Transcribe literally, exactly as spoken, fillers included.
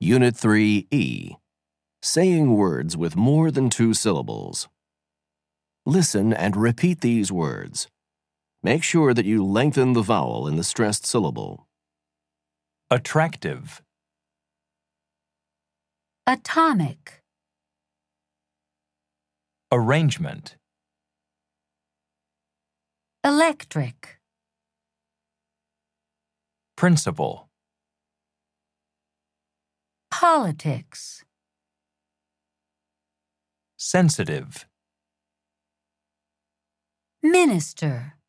Unit three E. Saying words with more than two syllables. Listen and repeat these words. Make sure that you lengthen the vowel in the stressed syllable. Attractive. Atomic. Arrangement. Electric. Principle. Politics. Sensitive. Minister.